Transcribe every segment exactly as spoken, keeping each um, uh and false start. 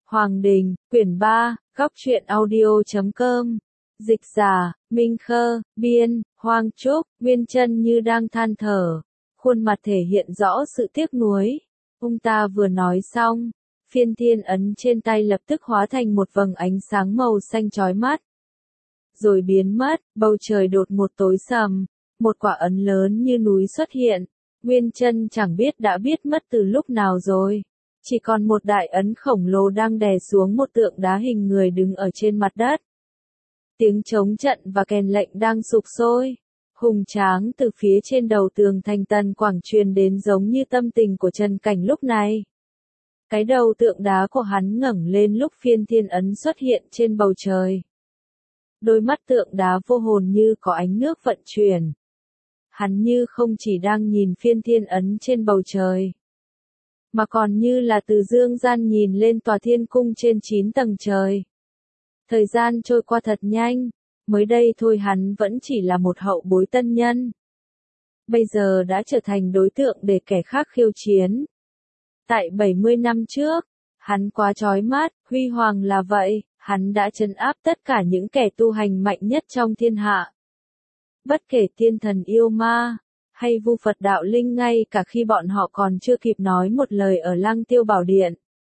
Hoàng Đình, quyển ba, góc truyện audio chấm com. Dịch giả, Minh Khơ, biên, Hoang Trúc, Nguyên Chân như đang than thở. Khuôn mặt thể hiện rõ sự tiếc nuối. Ông ta vừa nói xong, phiên thiên ấn trên tay lập tức hóa thành một vầng ánh sáng màu xanh chói mắt. Rồi biến mất, bầu trời đột một tối sầm, một quả ấn lớn như núi xuất hiện. Nguyên Chân chẳng biết đã biết mất từ lúc nào rồi. Chỉ còn một đại ấn khổng lồ đang đè xuống một tượng đá hình người đứng ở trên mặt đất. Tiếng trống trận và kèn lệnh đang sục sôi. Hùng tráng từ phía trên đầu tường thành Tần Quảng truyền đến giống như tâm tình của Trần Cảnh lúc này. Cái đầu tượng đá của hắn ngẩng lên lúc phiên thiên ấn xuất hiện trên bầu trời. Đôi mắt tượng đá vô hồn như có ánh nước vận chuyển. Hắn như không chỉ đang nhìn phiên thiên ấn trên bầu trời, mà còn như là từ dương gian nhìn lên tòa thiên cung trên chín tầng trời. Thời gian trôi qua thật nhanh, mới đây thôi hắn vẫn chỉ là một hậu bối tân nhân. Bây giờ đã trở thành đối tượng để kẻ khác khiêu chiến. Tại bảy mươi năm trước, hắn quá chói mắt, huy hoàng là vậy, hắn đã trấn áp tất cả những kẻ tu hành mạnh nhất trong thiên hạ. Bất kể thiên thần yêu ma, hay vu Phật đạo linh ngay cả khi bọn họ còn chưa kịp nói một lời ở Lăng Tiêu Bảo Điện.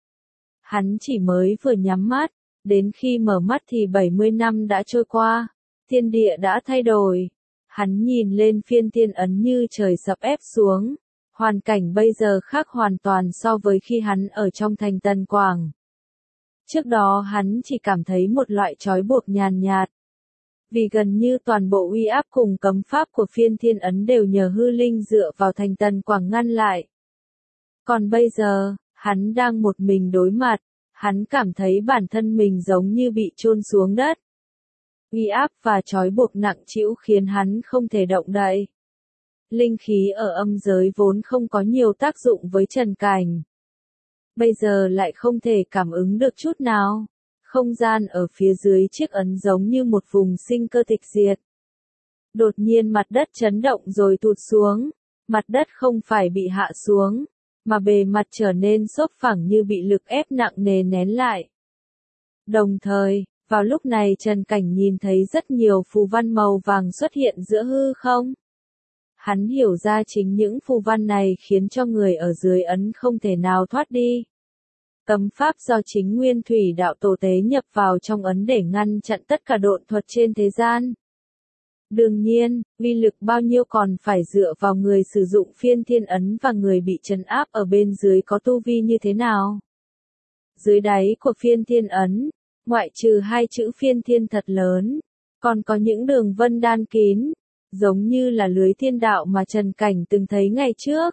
Hắn chỉ mới vừa nhắm mắt, đến khi mở mắt thì bảy mươi năm đã trôi qua, thiên địa đã thay đổi. Hắn nhìn lên phiên thiên ấn như trời sập ép xuống, hoàn cảnh bây giờ khác hoàn toàn so với khi hắn ở trong thành Tần Quảng. Trước đó hắn chỉ cảm thấy một loại trói buộc nhàn nhạt. Vì gần như toàn bộ uy áp cùng cấm pháp của phiên thiên ấn đều nhờ hư linh dựa vào thành Tần Quảng ngăn lại. Còn bây giờ, hắn đang một mình đối mặt, hắn cảm thấy bản thân mình giống như bị chôn xuống đất. Uy áp và trói buộc nặng trĩu khiến hắn không thể động đậy. Linh khí ở âm giới vốn không có nhiều tác dụng với Trần Cảnh. Bây giờ lại không thể cảm ứng được chút nào. Không gian ở phía dưới chiếc ấn giống như một vùng sinh cơ tịch diệt. Đột nhiên mặt đất chấn động rồi tụt xuống. Mặt đất không phải bị hạ xuống, mà bề mặt trở nên xốp phẳng như bị lực ép nặng nề nén lại. Đồng thời, vào lúc này Trần Cảnh nhìn thấy rất nhiều phù văn màu vàng xuất hiện giữa hư không. Hắn hiểu ra chính những phù văn này khiến cho người ở dưới ấn không thể nào thoát đi. Cấm pháp do chính Nguyên Thủy đạo tổ tế nhập vào trong ấn để ngăn chặn tất cả độn thuật trên thế gian. Đương nhiên, uy lực bao nhiêu còn phải dựa vào người sử dụng phiên thiên ấn và người bị trấn áp ở bên dưới có tu vi như thế nào. Dưới đáy của phiên thiên ấn, ngoại trừ hai chữ phiên thiên thật lớn, còn có những đường vân đan kín, giống như là lưới thiên đạo mà Trần Cảnh từng thấy ngày trước.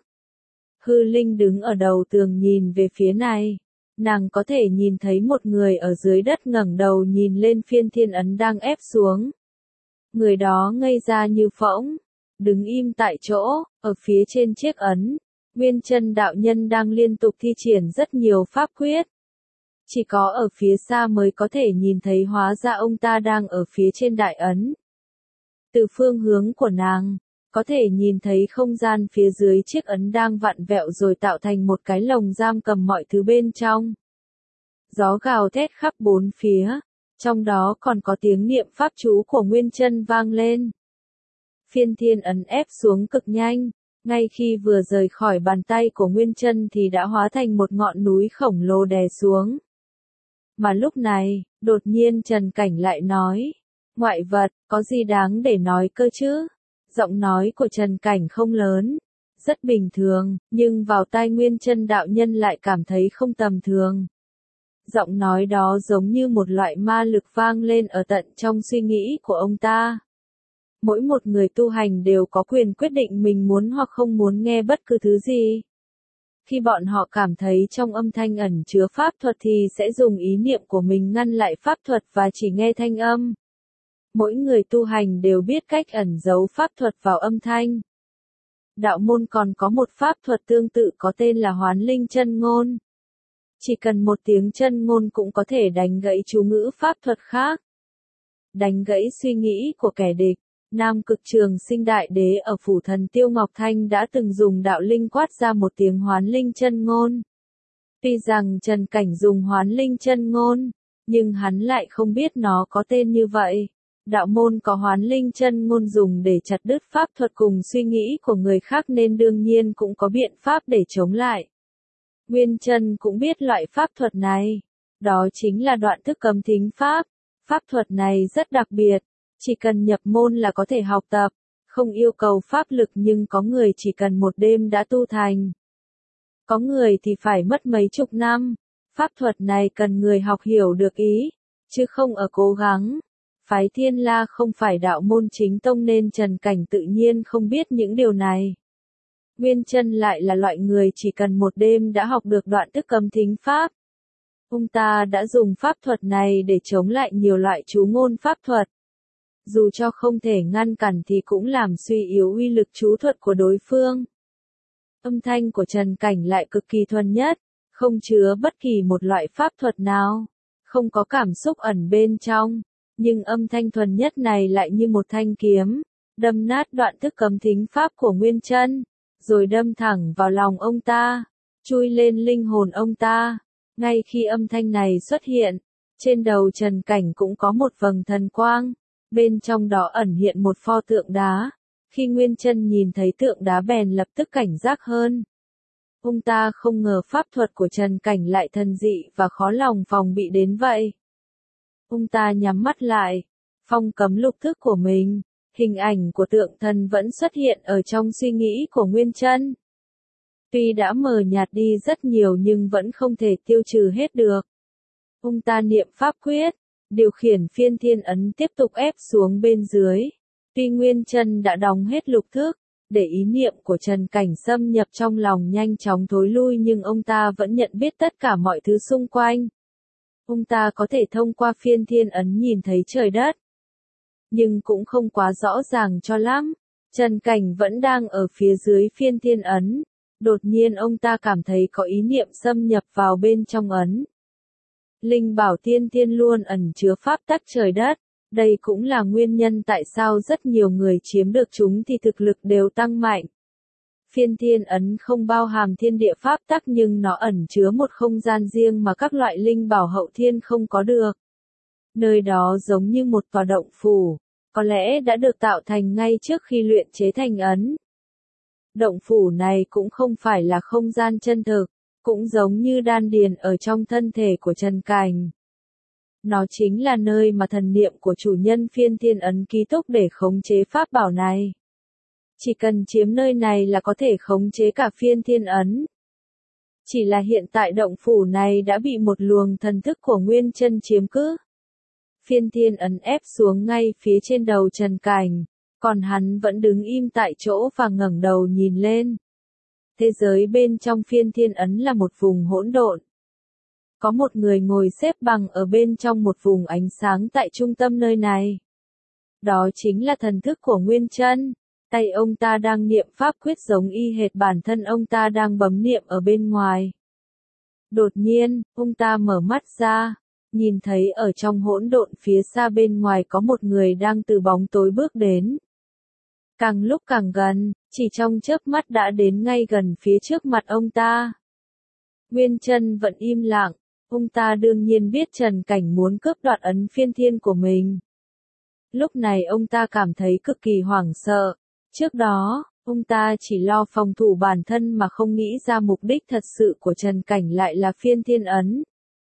Hư Linh đứng ở đầu tường nhìn về phía này. Nàng có thể nhìn thấy một người ở dưới đất ngẩng đầu nhìn lên phiên thiên ấn đang ép xuống. Người đó ngây ra như phỗng, đứng im tại chỗ, ở phía trên chiếc ấn. Nguyên Chân đạo nhân đang liên tục thi triển rất nhiều pháp quyết. Chỉ có ở phía xa mới có thể nhìn thấy hóa ra ông ta đang ở phía trên đại ấn. Từ phương hướng của nàng, có thể nhìn thấy không gian phía dưới chiếc ấn đang vặn vẹo rồi tạo thành một cái lồng giam cầm mọi thứ bên trong. Gió gào thét khắp bốn phía, trong đó còn có tiếng niệm pháp chú của Nguyên Chân vang lên. Phiên thiên ấn ép xuống cực nhanh, ngay khi vừa rời khỏi bàn tay của Nguyên Chân thì đã hóa thành một ngọn núi khổng lồ đè xuống. Mà lúc này, đột nhiên Trần Cảnh lại nói, ngoại vật, có gì đáng để nói cơ chứ? Giọng nói của Trần Cảnh không lớn, rất bình thường, nhưng vào tai Nguyên Chân đạo nhân lại cảm thấy không tầm thường. Giọng nói đó giống như một loại ma lực vang lên ở tận trong suy nghĩ của ông ta. Mỗi một người tu hành đều có quyền quyết định mình muốn hoặc không muốn nghe bất cứ thứ gì. Khi bọn họ cảm thấy trong âm thanh ẩn chứa pháp thuật thì sẽ dùng ý niệm của mình ngăn lại pháp thuật và chỉ nghe thanh âm. Mỗi người tu hành đều biết cách ẩn giấu pháp thuật vào âm thanh. Đạo môn còn có một pháp thuật tương tự có tên là Hoán Linh Chân Ngôn. Chỉ cần một tiếng chân ngôn cũng có thể đánh gãy chú ngữ pháp thuật khác. Đánh gãy suy nghĩ của kẻ địch. Nam Cực Trường Sinh Đại Đế ở phủ thần Tiêu Ngọc Thanh đã từng dùng đạo linh quát ra một tiếng Hoán Linh Chân Ngôn. Tuy rằng Trần Cảnh dùng hoán linh chân ngôn, nhưng hắn lại không biết nó có tên như vậy. Đạo môn có hoán linh chân ngôn dùng để chặt đứt pháp thuật cùng suy nghĩ của người khác nên đương nhiên cũng có biện pháp để chống lại. Nguyên Chân cũng biết loại pháp thuật này. Đó chính là đoạn thức cấm thính pháp. Pháp thuật này rất đặc biệt, chỉ cần nhập môn là có thể học tập, không yêu cầu pháp lực nhưng có người chỉ cần một đêm đã tu thành. Có người thì phải mất mấy chục năm. Pháp thuật này cần người học hiểu được ý, chứ không ở cố gắng. Phái Thiên La không phải đạo môn chính tông nên Trần Cảnh tự nhiên không biết những điều này. Nguyên Chân lại là loại người chỉ cần một đêm đã học được đoạn thức cấm thính pháp. Ông ta đã dùng pháp thuật này để chống lại nhiều loại chú ngôn pháp thuật. Dù cho không thể ngăn cản thì cũng làm suy yếu uy lực chú thuật của đối phương. Âm thanh của Trần Cảnh lại cực kỳ thuần nhất, không chứa bất kỳ một loại pháp thuật nào, không có cảm xúc ẩn bên trong, nhưng âm thanh thuần nhất này lại như một thanh kiếm, đâm nát đoạn thức cấm thính pháp của Nguyên Chân, rồi đâm thẳng vào lòng ông ta, chui lên linh hồn ông ta. Ngay khi âm thanh này xuất hiện, trên đầu Trần Cảnh cũng có một vầng thần quang, bên trong đó ẩn hiện một pho tượng đá. Khi Nguyên Chân nhìn thấy tượng đá bèn lập tức cảnh giác hơn. Ông ta không ngờ pháp thuật của Trần Cảnh lại thần dị và khó lòng phòng bị đến vậy. Ông ta nhắm mắt lại, phong cấm lục thức của mình, hình ảnh của tượng thần vẫn xuất hiện ở trong suy nghĩ của Nguyên Chân. Tuy đã mờ nhạt đi rất nhiều nhưng vẫn không thể tiêu trừ hết được. Ông ta niệm pháp quyết, điều khiển phiên thiên ấn tiếp tục ép xuống bên dưới. Tuy Nguyên Chân đã đóng hết lục thức, để ý niệm của Trần Cảnh xâm nhập trong lòng nhanh chóng thối lui nhưng ông ta vẫn nhận biết tất cả mọi thứ xung quanh. Ông ta có thể thông qua phiên thiên ấn nhìn thấy trời đất. Nhưng cũng không quá rõ ràng cho lắm. Trần Cảnh vẫn đang ở phía dưới phiên thiên ấn. Đột nhiên ông ta cảm thấy có ý niệm xâm nhập vào bên trong ấn. Linh bảo tiên thiên luôn ẩn chứa pháp tắc trời đất. Đây cũng là nguyên nhân tại sao rất nhiều người chiếm được chúng thì thực lực đều tăng mạnh. Phiên thiên ấn không bao hàm thiên địa pháp tắc nhưng nó ẩn chứa một không gian riêng mà các loại linh bảo hậu thiên không có được. Nơi đó giống như một tòa động phủ, có lẽ đã được tạo thành ngay trước khi luyện chế thành ấn. Động phủ này cũng không phải là không gian chân thực, cũng giống như đan điền ở trong thân thể của Trần Cảnh. Nó chính là nơi mà thần niệm của chủ nhân phiên thiên ấn ký túc để khống chế pháp bảo này. Chỉ cần chiếm nơi này là có thể khống chế cả phiên thiên ấn. Chỉ là hiện tại động phủ này đã bị một luồng thần thức của Nguyên Chân chiếm cứ. Phiên thiên ấn ép xuống ngay phía trên đầu Trần Cảnh, còn hắn vẫn đứng im tại chỗ và ngẩng đầu nhìn lên. Thế giới bên trong phiên thiên ấn là một vùng hỗn độn. Có một người ngồi xếp bằng ở bên trong một vùng ánh sáng tại trung tâm nơi này. Đó chính là thần thức của Nguyên Chân. Tay ông ta đang niệm pháp quyết giống y hệt bản thân ông ta đang bấm niệm ở bên ngoài. Đột nhiên, ông ta mở mắt ra, nhìn thấy ở trong hỗn độn phía xa bên ngoài có một người đang từ bóng tối bước đến. Càng lúc càng gần, chỉ trong chớp mắt đã đến ngay gần phía trước mặt ông ta. Nguyên Chân vẫn im lặng, ông ta đương nhiên biết Trần Cảnh muốn cướp đoạt ấn phiên thiên của mình. Lúc này ông ta cảm thấy cực kỳ hoảng sợ. Trước đó, ông ta chỉ lo phòng thủ bản thân mà không nghĩ ra mục đích thật sự của Trần Cảnh lại là phiên thiên ấn.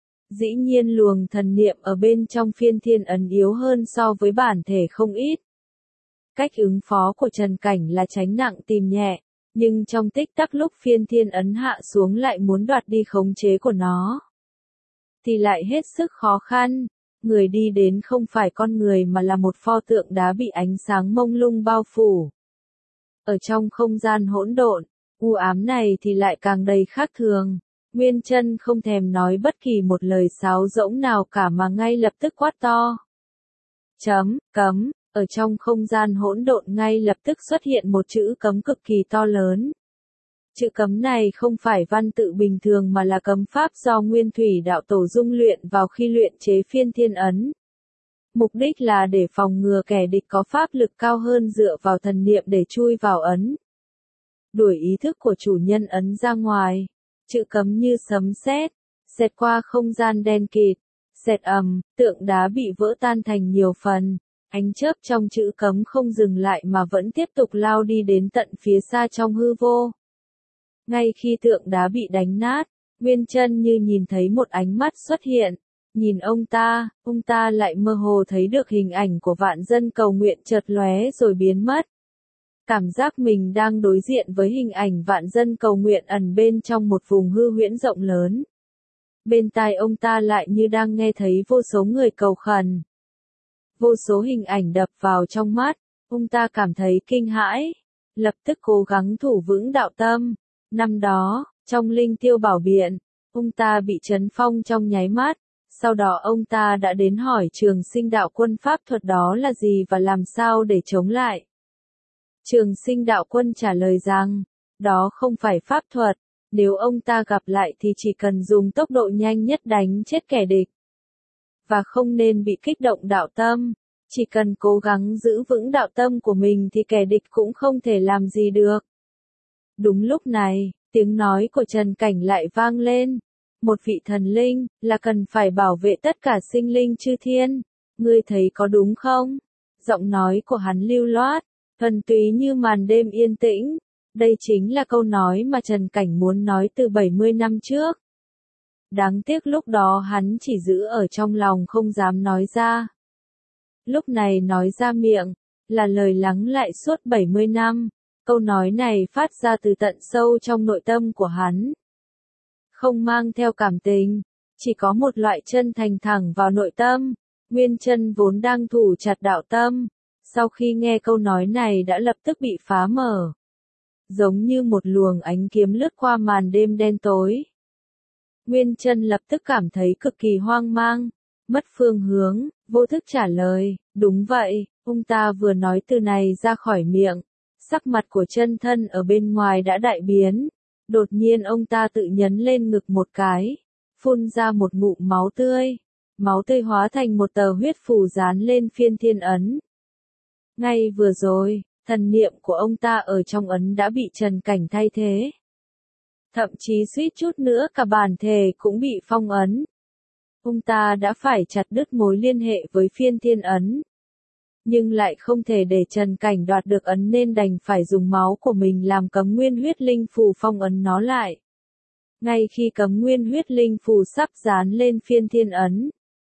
Dĩ nhiên luồng thần niệm ở bên trong phiên thiên ấn yếu hơn so với bản thể không ít. Cách ứng phó của Trần Cảnh là tránh nặng tìm nhẹ, nhưng trong tích tắc lúc phiên thiên ấn hạ xuống lại muốn đoạt đi khống chế của nó, thì lại hết sức khó khăn. Người đi đến không phải con người mà là một pho tượng đá bị ánh sáng mông lung bao phủ. Ở trong không gian hỗn độn, u ám này thì lại càng đầy khác thường. Nguyên Chân không thèm nói bất kỳ một lời sáo rỗng nào cả mà ngay lập tức quát to. Chấm, cấm, ở trong không gian hỗn độn ngay lập tức xuất hiện một chữ cấm cực kỳ to lớn. Chữ cấm này không phải văn tự bình thường mà là cấm pháp do Nguyên Thủy đạo tổ dung luyện vào khi luyện chế phiên thiên ấn. Mục đích là để phòng ngừa kẻ địch có pháp lực cao hơn dựa vào thần niệm để chui vào ấn. Đuổi ý thức của chủ nhân ấn ra ngoài. chữ cấm như sấm sét, xẹt qua không gian đen kịt, xẹt ầm, tượng đá bị vỡ tan thành nhiều phần, ánh chớp trong chữ cấm không dừng lại mà vẫn tiếp tục lao đi đến tận phía xa trong hư vô. Ngay khi tượng đá bị đánh nát, Nguyên Chân Như nhìn thấy một ánh mắt xuất hiện, nhìn ông ta, ông ta lại mơ hồ thấy được hình ảnh của vạn dân cầu nguyện chợt lóe rồi biến mất. Cảm giác mình đang đối diện với hình ảnh vạn dân cầu nguyện ẩn bên trong một vùng hư huyễn rộng lớn. Bên tai ông ta lại như đang nghe thấy vô số người cầu khẩn. Vô số hình ảnh đập vào trong mắt, ông ta cảm thấy kinh hãi, lập tức cố gắng thủ vững đạo tâm. Năm đó, trong Linh Tiêu Bảo Biện, ông ta bị trấn phong trong nháy mắt, sau đó ông ta đã đến hỏi Trường Sinh đạo quân pháp thuật đó là gì và làm sao để chống lại. Trường Sinh đạo quân trả lời rằng, đó không phải pháp thuật, nếu ông ta gặp lại thì chỉ cần dùng tốc độ nhanh nhất đánh chết kẻ địch. Và không nên bị kích động đạo tâm, chỉ cần cố gắng giữ vững đạo tâm của mình thì kẻ địch cũng không thể làm gì được. Đúng lúc này, tiếng nói của Trần Cảnh lại vang lên. Một vị thần linh, là cần phải bảo vệ tất cả sinh linh chư thiên. Ngươi thấy có đúng không? Giọng nói của hắn lưu loát, thuần túy như màn đêm yên tĩnh. Đây chính là câu nói mà Trần Cảnh muốn nói từ bảy mươi năm trước. Đáng tiếc lúc đó hắn chỉ giữ ở trong lòng không dám nói ra. Lúc này nói ra miệng, là lời lắng lại suốt bảy mươi năm. Câu nói này phát ra từ tận sâu trong nội tâm của hắn. Không mang theo cảm tình, chỉ có một loại chân thành thẳng vào nội tâm. Nguyên Chân vốn đang thủ chặt đạo tâm, sau khi nghe câu nói này đã lập tức bị phá mở. Giống như một luồng ánh kiếm lướt qua màn đêm đen tối. Nguyên Chân lập tức cảm thấy cực kỳ hoang mang, mất phương hướng, vô thức trả lời, đúng vậy, ông ta vừa nói từ này ra khỏi miệng, sắc mặt của chân thân ở bên ngoài đã đại biến. Đột nhiên ông ta tự nhấn lên ngực một cái, phun ra một ngụm máu tươi, máu tươi hóa thành một tờ huyết phù dán lên phiên thiên ấn. Ngay vừa rồi, thần niệm của ông ta ở trong ấn đã bị Trần Cảnh thay thế. Thậm chí suýt chút nữa cả bản thể cũng bị phong ấn. Ông ta đã phải chặt đứt mối liên hệ với phiên thiên ấn. Nhưng lại không thể để Trần Cảnh đoạt được ấn nên đành phải dùng máu của mình làm cấm nguyên huyết linh phù phong ấn nó lại. Ngay khi cấm nguyên huyết linh phù sắp dán lên phiên thiên ấn,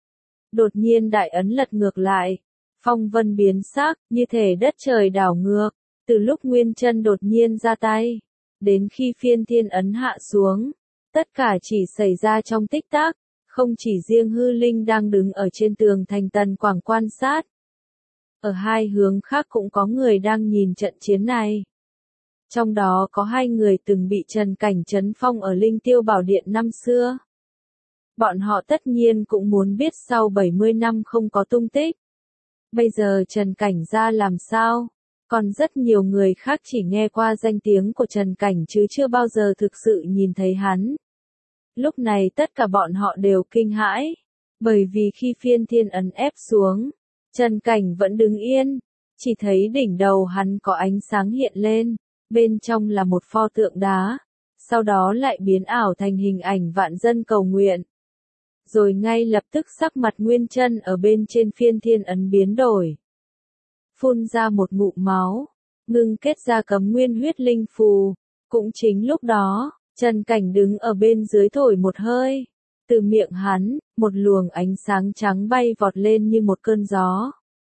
đột nhiên đại ấn lật ngược lại, phong vân biến sắc, như thể đất trời đảo ngược, từ lúc Nguyên Chân đột nhiên ra tay, đến khi phiên thiên ấn hạ xuống, tất cả chỉ xảy ra trong tích tắc, không chỉ riêng hư linh đang đứng ở trên tường thành Tần Quảng quan sát. Ở hai hướng khác cũng có người đang nhìn trận chiến này. Trong đó có hai người từng bị Trần Cảnh trấn phong ở Linh Tiêu Bảo Điện năm xưa. Bọn họ tất nhiên cũng muốn biết sau bảy mươi năm không có tung tích. Bây giờ Trần Cảnh ra làm sao? Còn rất nhiều người khác chỉ nghe qua danh tiếng của Trần Cảnh chứ chưa bao giờ thực sự nhìn thấy hắn. Lúc này tất cả bọn họ đều kinh hãi. Bởi vì khi phiên thiên ấn ép xuống, Trần Cảnh vẫn đứng yên, chỉ thấy đỉnh đầu hắn có ánh sáng hiện lên, bên trong là một pho tượng đá, sau đó lại biến ảo thành hình ảnh vạn dân cầu nguyện. Rồi ngay lập tức sắc mặt Nguyên Chân ở bên trên phiên thiên ấn biến đổi. Phun ra một ngụm máu, ngưng kết ra cấm nguyên huyết linh phù. Cũng chính lúc đó, Trần Cảnh đứng ở bên dưới thổi một hơi. Từ miệng hắn, một luồng ánh sáng trắng bay vọt lên như một cơn gió.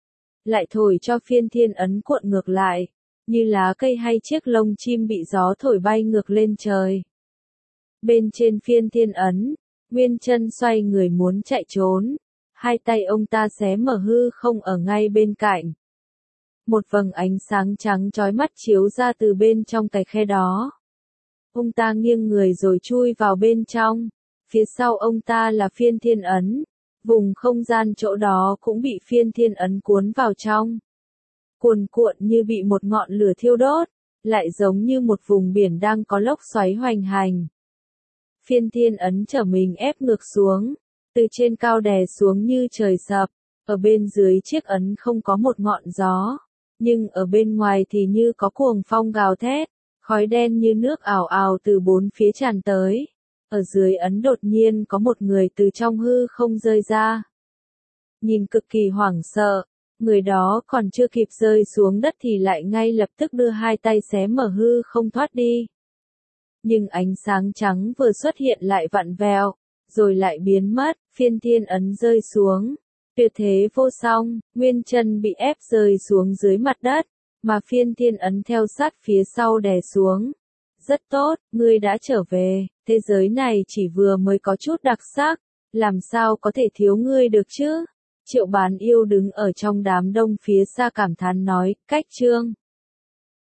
Lại thổi cho phiên thiên ấn cuộn ngược lại, như lá cây hay chiếc lông chim bị gió thổi bay ngược lên trời. Bên trên phiên thiên ấn, Nguyên Chân xoay người muốn chạy trốn, hai tay ông ta xé mở hư không ở ngay bên cạnh. Một vầng ánh sáng trắng chói mắt chiếu ra từ bên trong cái khe đó. Ông ta nghiêng người rồi chui vào bên trong. Phía sau ông ta là phiên thiên ấn, vùng không gian chỗ đó cũng bị phiên thiên ấn cuốn vào trong. Cuồn cuộn như bị một ngọn lửa thiêu đốt, lại giống như một vùng biển đang có lốc xoáy hoành hành. Phiên thiên ấn trở mình ép ngược xuống, từ trên cao đè xuống như trời sập, ở bên dưới chiếc ấn không có một ngọn gió, nhưng ở bên ngoài thì như có cuồng phong gào thét, khói đen như nước ảo ảo từ bốn phía tràn tới. ở dưới ấn đột nhiên có một người từ trong hư không rơi ra. Nhìn cực kỳ hoảng sợ, người đó còn chưa kịp rơi xuống đất thì lại ngay lập tức đưa hai tay xé mở hư không thoát đi. Nhưng ánh sáng trắng vừa xuất hiện lại vặn vẹo, rồi lại biến mất, phiên thiên ấn rơi xuống. Tuyệt thế vô song, Nguyên Chân bị ép rơi xuống dưới mặt đất, mà phiên thiên ấn theo sát phía sau đè xuống. Rất tốt, ngươi đã trở về, thế giới này chỉ vừa mới có chút đặc sắc, làm sao có thể thiếu ngươi được chứ? Triệu Bán Yêu đứng ở trong đám đông phía xa cảm thán nói, cách Trương